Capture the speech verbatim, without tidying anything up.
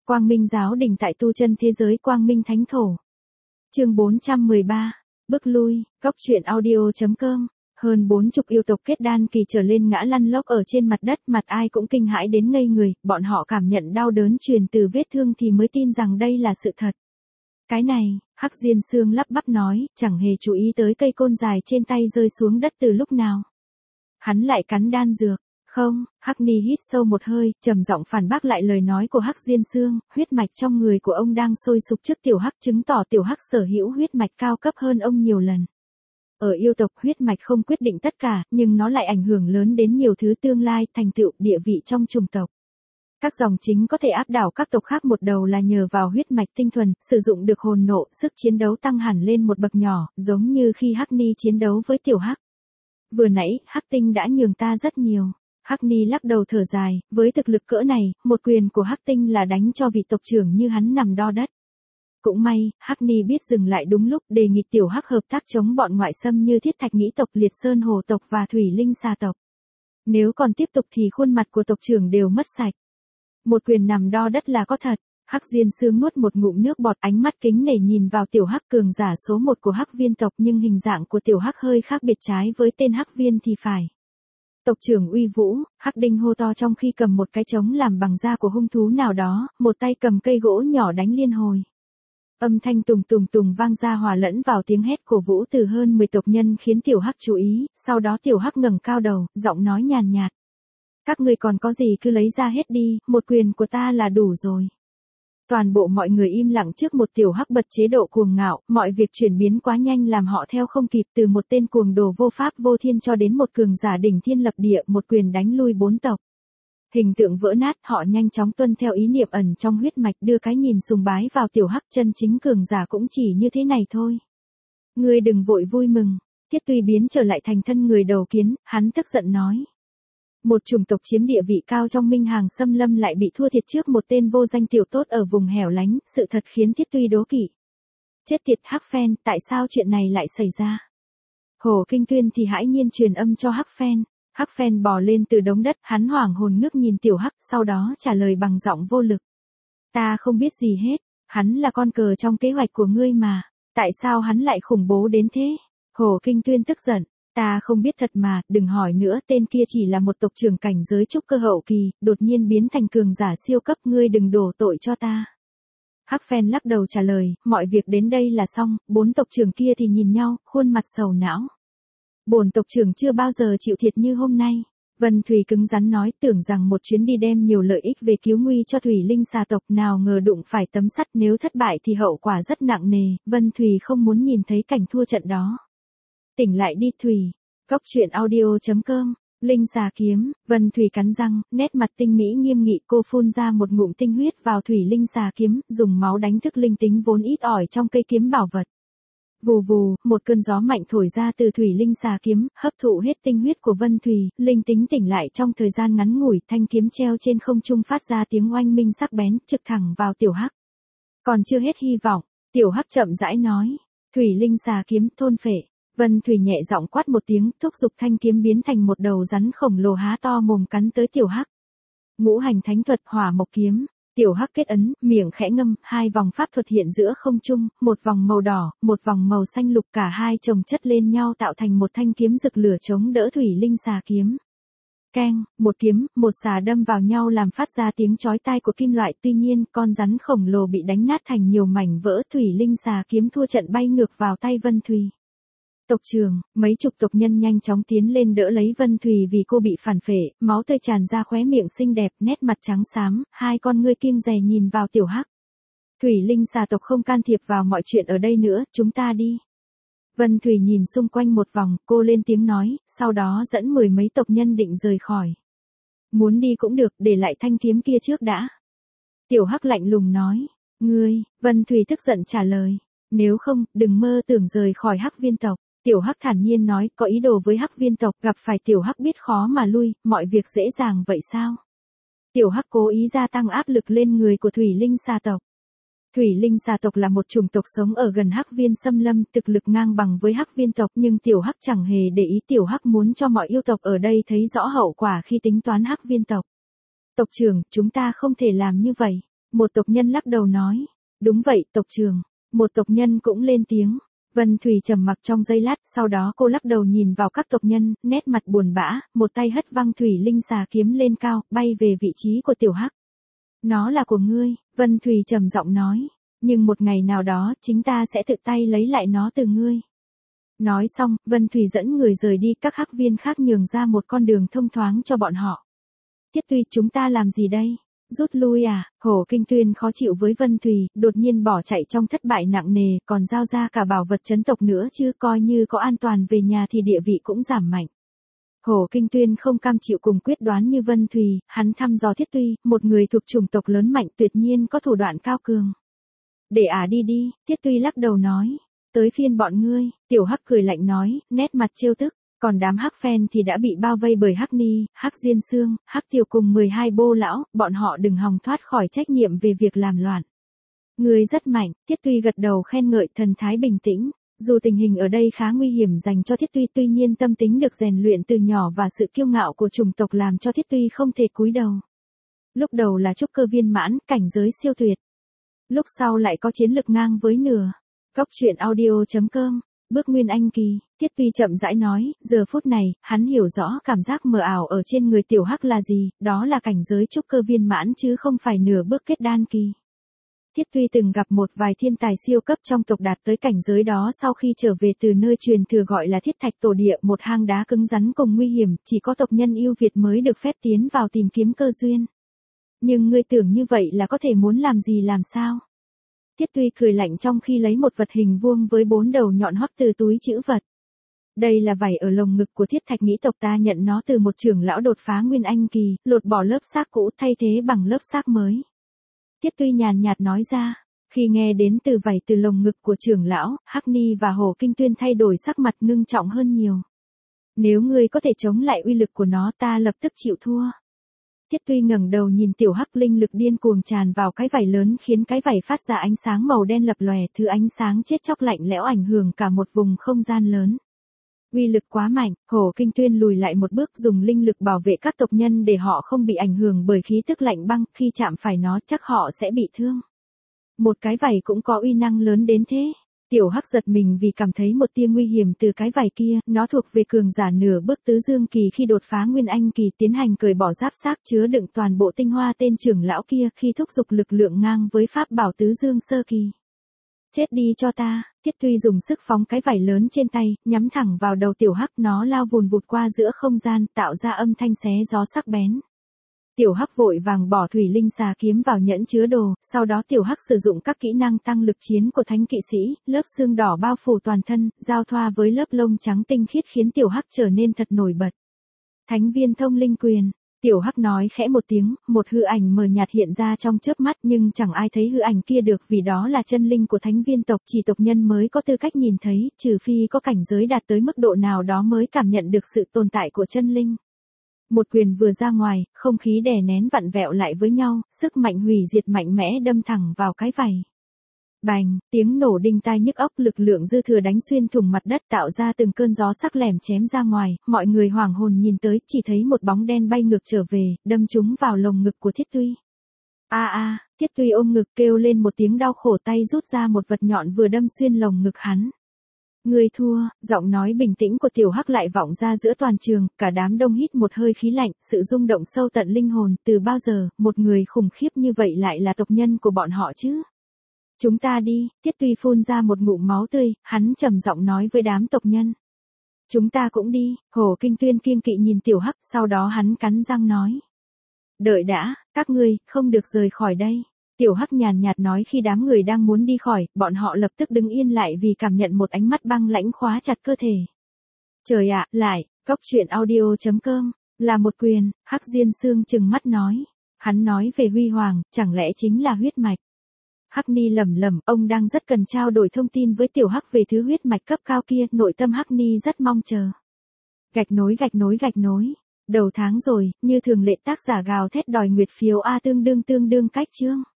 Quang Minh giáo đình tại tu chân thế giới Quang Minh Thánh Thổ. Chương bốn trăm mười ba, bước lui, góc truyện audio chấm com. Hơn bốn chục yêu tộc kết đan kỳ trở lên ngã lăn lóc ở trên mặt đất, mặt ai cũng kinh hãi đến ngây người, bọn họ cảm nhận đau đớn truyền từ vết thương thì mới tin rằng đây là sự thật. Cái này, Hắc Diên Sương lắp bắp nói, chẳng hề chú ý tới cây côn dài trên tay rơi xuống đất từ lúc nào. Hắn lại cắn đan dược. Không, Hắc Ni hít sâu một hơi, trầm giọng phản bác lại lời nói của Hắc Diên Sương, huyết mạch trong người của ông đang sôi sục trước tiểu Hắc, chứng tỏ tiểu Hắc sở hữu huyết mạch cao cấp hơn ông nhiều lần. Ở yêu tộc, huyết mạch không quyết định tất cả, nhưng nó lại ảnh hưởng lớn đến nhiều thứ tương lai, thành tựu, địa vị trong chủng tộc. Các dòng chính có thể áp đảo các tộc khác một đầu là nhờ vào huyết mạch tinh thuần, sử dụng được hồn nộ, sức chiến đấu tăng hẳn lên một bậc nhỏ, giống như khi Hắc Ni chiến đấu với tiểu Hắc. Vừa nãy, Hắc Tinh đã nhường ta rất nhiều. Hắc Ni lắc đầu thở dài, với thực lực cỡ này, một quyền của Hắc Tinh là đánh cho vị tộc trưởng như hắn nằm đo đất. Cũng may, Hắc Ni biết dừng lại đúng lúc, đề nghị tiểu Hắc hợp tác chống bọn ngoại xâm như Thiết Thạch Nghĩ tộc, Liệt Sơn Hồ tộc và Thủy Linh Xà tộc. Nếu còn tiếp tục thì khuôn mặt của tộc trưởng đều mất sạch. Một quyền nằm đo đất là có thật. Hắc Diên Sương nuốt một ngụm nước bọt, ánh mắt kính nể nhìn vào tiểu Hắc, cường giả số một của Hắc Viên tộc, nhưng hình dạng của tiểu Hắc hơi khác biệt trái với tên Hắc Viên thì phải. Tộc trưởng uy vũ, Hắc Đinh hô to trong khi cầm một cái trống làm bằng da của hung thú nào đó, một tay cầm cây gỗ nhỏ đánh liên hồi. Âm thanh tùng tùng tùng vang ra hòa lẫn vào tiếng hét cổ vũ từ hơn mười tộc nhân khiến tiểu Hắc chú ý, sau đó tiểu Hắc ngẩng cao đầu, giọng nói nhàn nhạt. Các ngươi còn có gì cứ lấy ra hết đi, một quyền của ta là đủ rồi. Toàn bộ mọi người im lặng trước một tiểu Hắc bật chế độ cuồng ngạo, mọi việc chuyển biến quá nhanh làm họ theo không kịp, từ một tên cuồng đồ vô pháp vô thiên cho đến một cường giả đỉnh thiên lập địa, một quyền đánh lui bốn tộc. Hình tượng vỡ nát, họ nhanh chóng tuân theo ý niệm ẩn trong huyết mạch, đưa cái nhìn sùng bái vào tiểu Hắc, chân chính cường giả cũng chỉ như thế này thôi. Ngươi đừng vội vui mừng. Thiết Tuy biến trở lại thành thân người đầu kiến, hắn tức giận nói. Một chủng tộc chiếm địa vị cao trong minh hàng xâm lâm lại bị thua thiệt trước một tên vô danh tiểu tốt ở vùng hẻo lánh, sự thật khiến Thiết Tuy đố kỵ. Chết tiệt Hắc Phen, tại sao chuyện này lại xảy ra? Hồ Kinh Tuyên thì hãi nhiên truyền âm cho Hắc Phen. Hắc Phen bò lên từ đống đất, hắn hoảng hồn ngước nhìn tiểu Hắc, sau đó trả lời bằng giọng vô lực. Ta không biết gì hết, hắn là con cờ trong kế hoạch của ngươi mà, tại sao hắn lại khủng bố đến thế? Hồ Kinh Tuyên tức giận. Ta không biết thật mà, đừng hỏi nữa, tên kia chỉ là một tộc trưởng cảnh giới trúc cơ hậu kỳ, đột nhiên biến thành cường giả siêu cấp, ngươi đừng đổ tội cho ta. Hắc Phen lắc đầu trả lời, mọi việc đến đây là xong, bốn tộc trưởng kia thì nhìn nhau, khuôn mặt sầu não. Bổn tộc trưởng chưa bao giờ chịu thiệt như hôm nay. Vân Thùy cứng rắn nói, tưởng rằng một chuyến đi đem nhiều lợi ích về cứu nguy cho Thủy Linh Xà tộc, nào ngờ đụng phải tấm sắt, nếu thất bại thì hậu quả rất nặng nề, Vân Thùy không muốn nhìn thấy cảnh thua trận đó. Tỉnh lại đi Thùy. Góc truyện audio chấm com. Linh xà kiếm, Vân Thùy cắn răng, nét mặt tinh mỹ nghiêm nghị, cô phun ra một ngụm tinh huyết vào Thủy Linh xà kiếm, dùng máu đánh thức linh tính vốn ít ỏi trong cây kiếm bảo vật. Vù vù, một cơn gió mạnh thổi ra từ Thủy Linh xà kiếm, hấp thụ hết tinh huyết của Vân Thùy, linh tính tỉnh lại trong thời gian ngắn ngủi, thanh kiếm treo trên không trung phát ra tiếng oanh minh sắc bén, trực thẳng vào tiểu Hắc. Còn chưa hết hy vọng, tiểu Hắc chậm rãi nói, Thủy Linh xà kiếm thôn phệ. Vân Thùy nhẹ giọng quát một tiếng, thúc giục thanh kiếm biến thành một đầu rắn khổng lồ há to mồm cắn tới tiểu Hắc. Ngũ hành thánh thuật hỏa mộc kiếm, tiểu Hắc kết ấn, miệng khẽ ngâm, hai vòng pháp thuật hiện giữa không trung, một vòng màu đỏ, một vòng màu xanh lục, cả hai chồng chất lên nhau tạo thành một thanh kiếm rực lửa chống đỡ Thủy Linh xà kiếm. Keng, một kiếm, một xà đâm vào nhau làm phát ra tiếng chói tai của kim loại, tuy nhiên, con rắn khổng lồ bị đánh nát thành nhiều mảnh vỡ, Thủy Linh xà kiếm thua trận bay ngược vào tay Vân Thùy. Tộc trưởng, mấy chục tộc nhân nhanh chóng tiến lên đỡ lấy Vân Thùy vì cô bị phản phệ, máu tươi tràn ra khóe miệng xinh đẹp, nét mặt trắng xám, hai con ngươi kiêng dè nhìn vào tiểu Hắc. Thủy Linh xà tộc không can thiệp vào mọi chuyện ở đây nữa, chúng ta đi. Vân Thùy nhìn xung quanh một vòng, cô lên tiếng nói, sau đó dẫn mười mấy tộc nhân định rời khỏi. Muốn đi cũng được, để lại thanh kiếm kia trước đã. Tiểu Hắc lạnh lùng nói, ngươi, Vân Thùy tức giận trả lời, nếu không, đừng mơ tưởng rời khỏi Hắc Viên tộc. Tiểu Hắc thản nhiên nói, có ý đồ với Hắc Viên tộc, gặp phải Tiểu Hắc biết khó mà lui, mọi việc dễ dàng vậy sao? Tiểu Hắc cố ý gia tăng áp lực lên người của Thủy Linh xà tộc. Thủy Linh xà tộc là một chủng tộc sống ở gần Hắc Viên xâm lâm, thực lực ngang bằng với Hắc Viên tộc, nhưng Tiểu Hắc chẳng hề để ý. Tiểu Hắc muốn cho mọi yêu tộc ở đây thấy rõ hậu quả khi tính toán Hắc Viên tộc. Tộc trưởng, chúng ta không thể làm như vậy. Một tộc nhân lắc đầu nói. Đúng vậy, tộc trưởng. Một tộc nhân cũng lên tiếng. Vân Thủy trầm mặc trong giây lát, sau đó cô lắc đầu nhìn vào các tộc nhân, nét mặt buồn bã, một tay hất văng thủy linh xà kiếm lên cao, bay về vị trí của Tiểu Hắc. Nó là của ngươi, Vân Thủy trầm giọng nói. Nhưng một ngày nào đó, chính ta sẽ tự tay lấy lại nó từ ngươi. Nói xong, Vân Thủy dẫn người rời đi, các hắc viên khác nhường ra một con đường thông thoáng cho bọn họ. Tiết Tuy, chúng ta làm gì đây? Rút lui à? Hổ Kinh Tuyên khó chịu với Vân Thủy, đột nhiên bỏ chạy trong thất bại nặng nề, còn giao ra cả bảo vật chấn tộc nữa chứ, coi như có an toàn về nhà thì địa vị cũng giảm mạnh. Hổ Kinh Tuyên không cam chịu cùng quyết đoán như Vân Thủy, hắn thăm dò Thiết Tuy, một người thuộc chủng tộc lớn mạnh tuyệt nhiên có thủ đoạn cao cường. Để ả à đi đi, Thiết Tuy lắc đầu nói. Tới phiên bọn ngươi, Tiểu Hắc cười lạnh nói, nét mặt trêu tức. Còn đám hắc phen thì đã bị bao vây bởi Hắc Ni, Hắc Diên Sương, Hắc Tiểu cùng mười hai bô lão, bọn họ đừng hòng thoát khỏi trách nhiệm về việc làm loạn. Người rất mạnh, Thiết Tuy gật đầu khen ngợi, thần thái bình tĩnh. Dù tình hình ở đây khá nguy hiểm dành cho Thiết Tuy, tuy nhiên tâm tính được rèn luyện từ nhỏ và sự kiêu ngạo của chủng tộc làm cho Thiết Tuy không thể cúi đầu. Lúc đầu là trúc cơ viên mãn, cảnh giới siêu tuyệt. Lúc sau lại có chiến lực ngang với nửa. Góc truyện audio chấm com. Bước Nguyên Anh kỳ, Thiết Tuy chậm rãi nói, giờ phút này, hắn hiểu rõ cảm giác mờ ảo ở trên người Tiểu Hắc là gì, đó là cảnh giới trúc cơ viên mãn chứ không phải nửa bước kết đan kỳ. Thiết Tuy từng gặp một vài thiên tài siêu cấp trong tộc đạt tới cảnh giới đó sau khi trở về từ nơi truyền thừa gọi là Thiết Thạch Tổ Địa, một hang đá cứng rắn cùng nguy hiểm, chỉ có tộc nhân ưu việt mới được phép tiến vào tìm kiếm cơ duyên. Nhưng ngươi tưởng như vậy là có thể muốn làm gì làm sao? Thiết Tuy cười lạnh trong khi lấy một vật hình vuông với bốn đầu nhọn hoắt từ túi trữ vật. Đây là vảy ở lồng ngực của Thiết Thạch nghĩ tộc ta nhận nó từ một trưởng lão đột phá Nguyên Anh kỳ, lột bỏ lớp xác cũ thay thế bằng lớp xác mới. Thiết Tuy nhàn nhạt nói ra, khi nghe đến từ vảy từ lồng ngực của trưởng lão, Hắc Ni và Hổ Kinh Tuyên thay đổi sắc mặt ngưng trọng hơn nhiều. Nếu ngươi có thể chống lại uy lực của nó ta lập tức chịu thua. Thiết Tuy ngẩng đầu nhìn Tiểu Hắc, linh lực điên cuồng tràn vào cái vảy lớn khiến cái vảy phát ra ánh sáng màu đen lập lòe, thứ ánh sáng chết chóc lạnh lẽo ảnh hưởng cả một vùng không gian lớn. Uy lực quá mạnh, Hổ Kinh Tuyên lùi lại một bước dùng linh lực bảo vệ các tộc nhân để họ không bị ảnh hưởng bởi khí tức lạnh băng, khi chạm phải nó chắc họ sẽ bị thương. Một cái vảy cũng có uy năng lớn đến thế. Tiểu Hắc giật mình vì cảm thấy một tia nguy hiểm từ cái vảy kia, nó thuộc về cường giả nửa bước tứ dương kỳ khi đột phá Nguyên Anh kỳ tiến hành cởi bỏ giáp xác chứa đựng toàn bộ tinh hoa tên trưởng lão kia khi thúc giục lực lượng ngang với pháp bảo tứ dương sơ kỳ. Chết đi cho ta, Thiết Tuy dùng sức phóng cái vảy lớn trên tay, nhắm thẳng vào đầu Tiểu Hắc, nó lao vùn vụt qua giữa không gian, tạo ra âm thanh xé gió sắc bén. Tiểu Hắc vội vàng bỏ thủy linh xà kiếm vào nhẫn chứa đồ, sau đó Tiểu Hắc sử dụng các kỹ năng tăng lực chiến của thánh kỵ sĩ, lớp xương đỏ bao phủ toàn thân, giao thoa với lớp lông trắng tinh khiết khiến Tiểu Hắc trở nên thật nổi bật. Thánh viên thông linh quyền. Tiểu Hắc nói khẽ một tiếng, một hư ảnh mờ nhạt hiện ra trong chớp mắt nhưng chẳng ai thấy hư ảnh kia được vì đó là chân linh của thánh viên tộc, chỉ tộc nhân mới có tư cách nhìn thấy, trừ phi có cảnh giới đạt tới mức độ nào đó mới cảm nhận được sự tồn tại của chân linh. Một quyền vừa ra ngoài, không khí đè nén vặn vẹo lại với nhau, sức mạnh hủy diệt mạnh mẽ đâm thẳng vào cái vảy. Bành, tiếng nổ đinh tai nhức óc, lực lượng dư thừa đánh xuyên thủng mặt đất tạo ra từng cơn gió sắc lẻm chém ra ngoài, mọi người hoảng hồn nhìn tới, chỉ thấy một bóng đen bay ngược trở về, đâm trúng vào lồng ngực của Thiết Tuy. A a, Thiết Tuy ôm ngực kêu lên một tiếng đau khổ, tay rút ra một vật nhọn vừa đâm xuyên lồng ngực hắn. Người thua, giọng nói bình tĩnh của Tiểu Hắc lại vọng ra giữa toàn trường, cả đám đông hít một hơi khí lạnh, sự rung động sâu tận linh hồn, từ bao giờ, một người khủng khiếp như vậy lại là tộc nhân của bọn họ chứ? Chúng ta đi, Thiết Tuy phun ra một ngụm máu tươi, hắn trầm giọng nói với đám tộc nhân. Chúng ta cũng đi, Hổ Kinh Tuyên kiêng kỵ nhìn Tiểu Hắc, sau đó hắn cắn răng nói. Đợi đã, các ngươi, không được rời khỏi đây. Tiểu Hắc nhàn nhạt nói khi đám người đang muốn đi khỏi, bọn họ lập tức đứng yên lại vì cảm nhận một ánh mắt băng lãnh khóa chặt cơ thể. Trời ạ, lại, góc truyện audio chấm com, là một quyền, Hắc Diên Sương trừng mắt nói. Hắn nói về huy hoàng, chẳng lẽ chính là huyết mạch. Hắc Ni lẩm lẩm, ông đang rất cần trao đổi thông tin với Tiểu Hắc về thứ huyết mạch cấp cao kia, nội tâm Hắc Ni rất mong chờ. Gạch nối gạch nối gạch nối. Đầu tháng rồi, như thường lệ tác giả gào thét đòi nguyệt phiếu A tương đương tương đương cách chương.